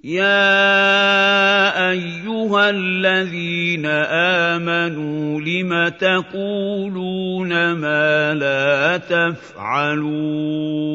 يَا أَيُّهَا الَّذِينَ آمَنُوا لِمَ تَقُولُونَ مَا لَا تَفْعَلُونَ